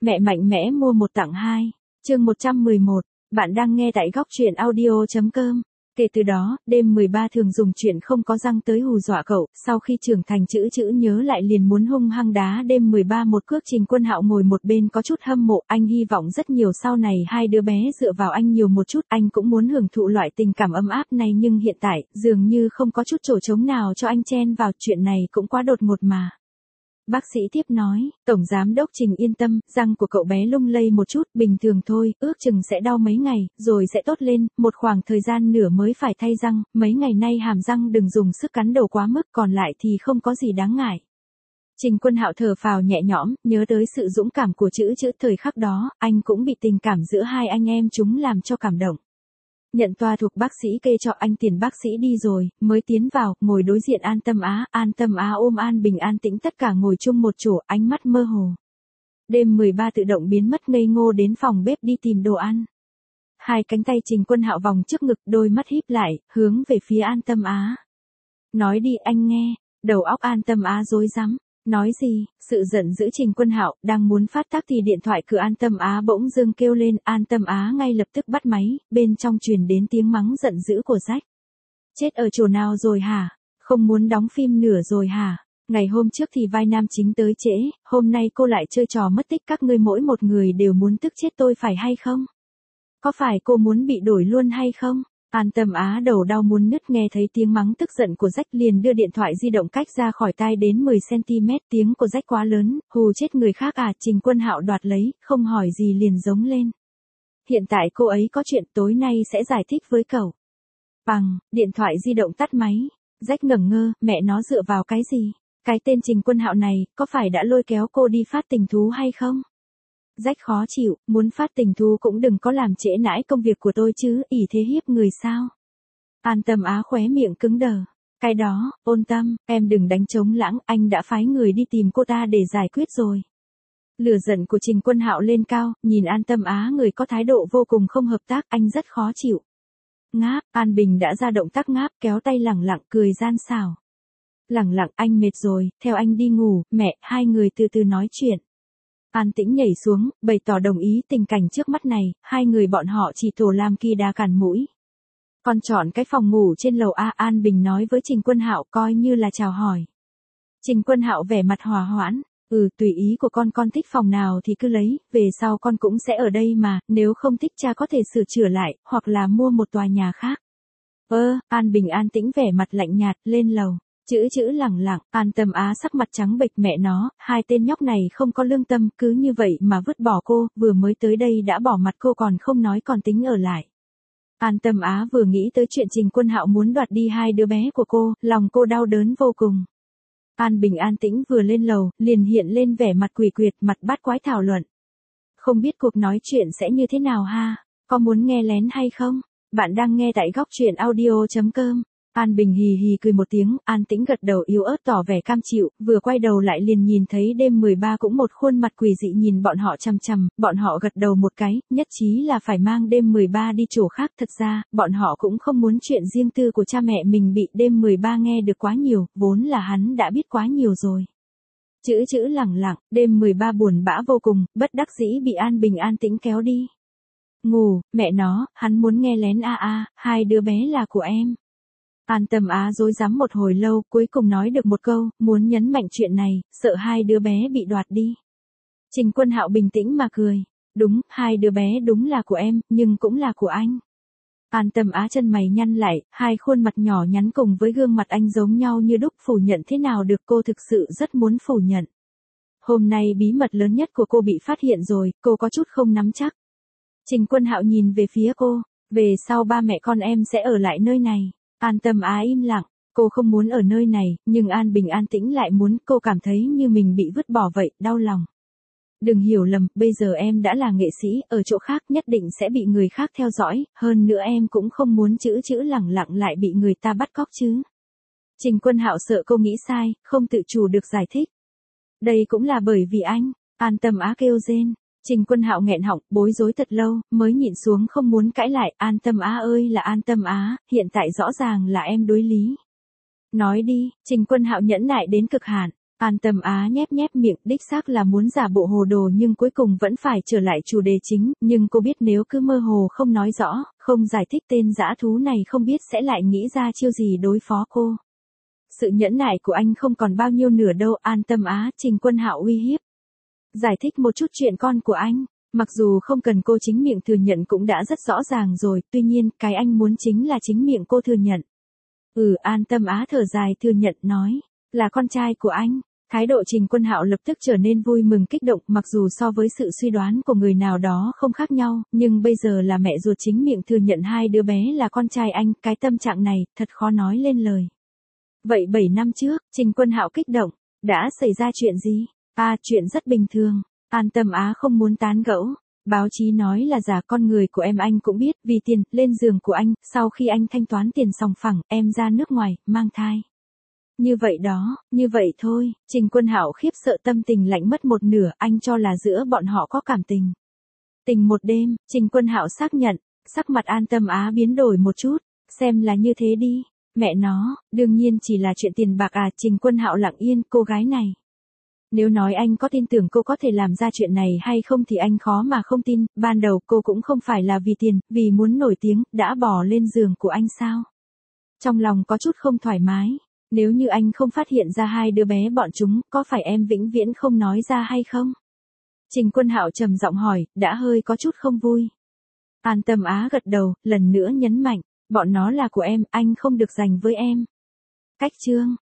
Mẹ mạnh mẽ mua một tặng hai. Chương 111, bạn đang nghe tại góc truyện audio.com. Kể từ đó, đêm 13 thường dùng chuyện không có răng tới hù dọa cậu, sau khi trưởng thành chữ nhớ lại liền muốn hung hăng đá đêm 13 một cước. Trình Quân Hạo ngồi một bên có chút hâm mộ, anh hy vọng rất nhiều sau này hai đứa bé dựa vào anh nhiều một chút, anh cũng muốn hưởng thụ loại tình cảm ấm áp này nhưng hiện tại, dường như không có chút chỗ trống nào cho anh chen vào, chuyện này cũng quá đột ngột mà. Bác sĩ tiếp nói, Tổng Giám đốc Trình yên tâm, răng của cậu bé lung lay một chút, bình thường thôi, ước chừng sẽ đau mấy ngày, rồi sẽ tốt lên, một khoảng thời gian nữa mới phải thay răng, mấy ngày nay hàm răng đừng dùng sức cắn đầu quá mức, còn lại thì không có gì đáng ngại. Trình Quân Hạo thở phào nhẹ nhõm, nhớ tới sự dũng cảm của chữ thời khắc đó, anh cũng bị tình cảm giữa hai anh em chúng làm cho cảm động. Nhận toa thuộc bác sĩ kê cho anh tiền bác sĩ đi rồi, mới tiến vào, ngồi đối diện An Tâm Á ôm An Bình an tĩnh tất cả ngồi chung một chỗ, ánh mắt mơ hồ. Đêm 13 tự động biến mất ngây ngô đến phòng bếp đi tìm đồ ăn. Hai cánh tay Trình Quân Hạo vòng trước ngực, đôi mắt híp lại, hướng về phía An Tâm Á. Nói đi anh nghe, đầu óc An Tâm Á rối rắm. Nói gì, sự giận dữ Trình Quân Hạo đang muốn phát tác thì điện thoại cửa An Tâm Á bỗng dưng kêu lên, An Tâm Á ngay lập tức bắt máy, bên trong truyền đến tiếng mắng giận dữ của Rách. Chết ở chỗ nào rồi hả? Không muốn đóng phim nữa rồi hả? Ngày hôm trước thì vai nam chính tới trễ, hôm nay cô lại chơi trò mất tích, các ngươi mỗi một người đều muốn tức chết tôi phải hay không? Có phải cô muốn bị đổi luôn hay không? An Tâm Á đầu đau muốn nứt, nghe thấy tiếng mắng tức giận của Rách liền đưa điện thoại di động cách ra khỏi tai đến 10cm, tiếng của Rách quá lớn, hù chết người khác à. Trình Quân Hạo đoạt lấy, không hỏi gì liền giống lên. Hiện tại cô ấy có chuyện, tối nay sẽ giải thích với cậu. Bằng, điện thoại di động tắt máy, Rách ngẩn ngơ, mẹ nó dựa vào cái gì? Cái tên Trình Quân Hạo này, có phải đã lôi kéo cô đi phát tình thú hay không? Rách khó chịu, muốn phát tình thú cũng đừng có làm trễ nãi công việc của tôi chứ, ỷ thế hiếp người sao? An Tâm Á khóe miệng cứng đờ. Cái đó, Ôn Tâm, em đừng đánh trống lãng, anh đã phái người đi tìm cô ta để giải quyết rồi. Lửa giận của Trình Quân Hạo lên cao, nhìn An Tâm Á người có thái độ vô cùng không hợp tác, anh rất khó chịu. Ngáp, An Bình đã ra động tác ngáp, kéo tay lẳng lặng cười gian xảo. Lẳng lặng, anh mệt rồi, theo anh đi ngủ, mẹ, hai người từ từ nói chuyện. An Tĩnh nhảy xuống, bày tỏ đồng ý tình cảnh trước mắt này, hai người bọn họ chỉ tổ làm kỳ đà cản mũi. Con chọn cái phòng ngủ trên lầu A, An Bình nói với Trình Quân Hạo coi như là chào hỏi. Trình Quân Hạo vẻ mặt hòa hoãn, tùy ý của con thích phòng nào thì cứ lấy, về sau con cũng sẽ ở đây mà, nếu không thích cha có thể sửa chữa lại, hoặc là mua một tòa nhà khác. An Bình an tĩnh vẻ mặt lạnh nhạt, lên lầu. Chữ lẳng lặng, An Tâm Á sắc mặt trắng bệch, mẹ nó, hai tên nhóc này không có lương tâm, cứ như vậy mà vứt bỏ cô, vừa mới tới đây đã bỏ mặt cô còn không nói còn tính ở lại. An Tâm Á vừa nghĩ tới chuyện Trình Quân Hạo muốn đoạt đi hai đứa bé của cô, lòng cô đau đớn vô cùng. An Bình an tĩnh vừa lên lầu, liền hiện lên vẻ mặt quỷ quyệt, mặt bát quái thảo luận. Không biết cuộc nói chuyện sẽ như thế nào ha, có muốn nghe lén hay không? Bạn đang nghe tại góc truyện audio.com. An Bình hì hì cười một tiếng, An Tĩnh gật đầu yếu ớt tỏ vẻ cam chịu, vừa quay đầu lại liền nhìn thấy đêm 13 cũng một khuôn mặt quỷ dị nhìn bọn họ chằm chằm, bọn họ gật đầu một cái, nhất trí là phải mang đêm 13 đi chỗ khác. Thật ra, bọn họ cũng không muốn chuyện riêng tư của cha mẹ mình bị đêm 13 nghe được quá nhiều, vốn là hắn đã biết quá nhiều rồi. Chữ lẳng lặng, đêm 13 buồn bã vô cùng, bất đắc dĩ bị An Bình an tĩnh kéo đi. Ngủ, mẹ nó, hắn muốn nghe lén hai đứa bé là của em. An Tâm Á rối rắm một hồi lâu, cuối cùng nói được một câu, muốn nhấn mạnh chuyện này, sợ hai đứa bé bị đoạt đi. Trình Quân Hạo bình tĩnh mà cười. Đúng, hai đứa bé đúng là của em, nhưng cũng là của anh. An Tâm Á chân mày nhăn lại, hai khuôn mặt nhỏ nhắn cùng với gương mặt anh giống nhau như đúc, phủ nhận thế nào được, cô thực sự rất muốn phủ nhận. Hôm nay bí mật lớn nhất của cô bị phát hiện rồi, cô có chút không nắm chắc. Trình Quân Hạo nhìn về phía cô, về sau ba mẹ con em sẽ ở lại nơi này. An Tâm Á im lặng, cô không muốn ở nơi này, nhưng An Bình an tĩnh lại muốn, cô cảm thấy như mình bị vứt bỏ vậy, đau lòng. Đừng hiểu lầm, bây giờ em đã là nghệ sĩ, ở chỗ khác nhất định sẽ bị người khác theo dõi, hơn nữa em cũng không muốn chữ lẳng lặng lại bị người ta bắt cóc chứ. Trình Quân Hạo sợ cô nghĩ sai, không tự chủ được giải thích. Đây cũng là bởi vì anh, An Tâm Á kêu rên. Trình Quân Hạo nghẹn họng, bối rối thật lâu, mới nhịn xuống không muốn cãi lại, An Tâm Á ơi là An Tâm Á, hiện tại rõ ràng là em đối lý. Nói đi, Trình Quân Hạo nhẫn nại đến cực hạn, An Tâm Á nhép nhép miệng, đích xác là muốn giả bộ hồ đồ nhưng cuối cùng vẫn phải trở lại chủ đề chính, nhưng cô biết nếu cứ mơ hồ không nói rõ, không giải thích tên dã thú này không biết sẽ lại nghĩ ra chiêu gì đối phó cô. Sự nhẫn nại của anh không còn bao nhiêu nửa đâu. An Tâm Á, Trình Quân Hạo uy hiếp. Giải thích một chút chuyện con của anh, mặc dù không cần cô chính miệng thừa nhận cũng đã rất rõ ràng rồi, tuy nhiên, cái anh muốn chính là chính miệng cô thừa nhận. An Tâm Á thở dài thừa nhận nói, là con trai của anh. Thái độ Trình Quân Hạo lập tức trở nên vui mừng kích động, mặc dù so với sự suy đoán của người nào đó không khác nhau, nhưng bây giờ là mẹ ruột chính miệng thừa nhận hai đứa bé là con trai anh, cái tâm trạng này, thật khó nói lên lời. Vậy 7 năm trước, Trình Quân Hạo kích động, đã xảy ra chuyện gì? Chuyện rất bình thường. An Tâm Á không muốn tán gẫu. Báo chí nói là giả, con người của em anh cũng biết, vì tiền, lên giường của anh, sau khi anh thanh toán tiền sòng phẳng, em ra nước ngoài, mang thai. Như vậy đó, như vậy thôi. Trình Quân Hạo khiếp sợ, tâm tình lạnh mất một nửa, anh cho là giữa bọn họ có cảm tình. Tình một đêm, Trình Quân Hạo xác nhận, sắc mặt An Tâm Á biến đổi một chút, xem là như thế đi. Mẹ nó, đương nhiên chỉ là chuyện tiền bạc Trình Quân Hạo lặng yên, cô gái này. Nếu nói anh có tin tưởng cô có thể làm ra chuyện này hay không thì anh khó mà không tin, ban đầu cô cũng không phải là vì tiền, vì muốn nổi tiếng, đã bỏ lên giường của anh sao. Trong lòng có chút không thoải mái, nếu như anh không phát hiện ra hai đứa bé bọn chúng, có phải em vĩnh viễn không nói ra hay không? Trình Quân Hạo trầm giọng hỏi, đã hơi có chút không vui. An Tâm Á gật đầu, lần nữa nhấn mạnh, bọn nó là của em, anh không được giành với em. Cách chương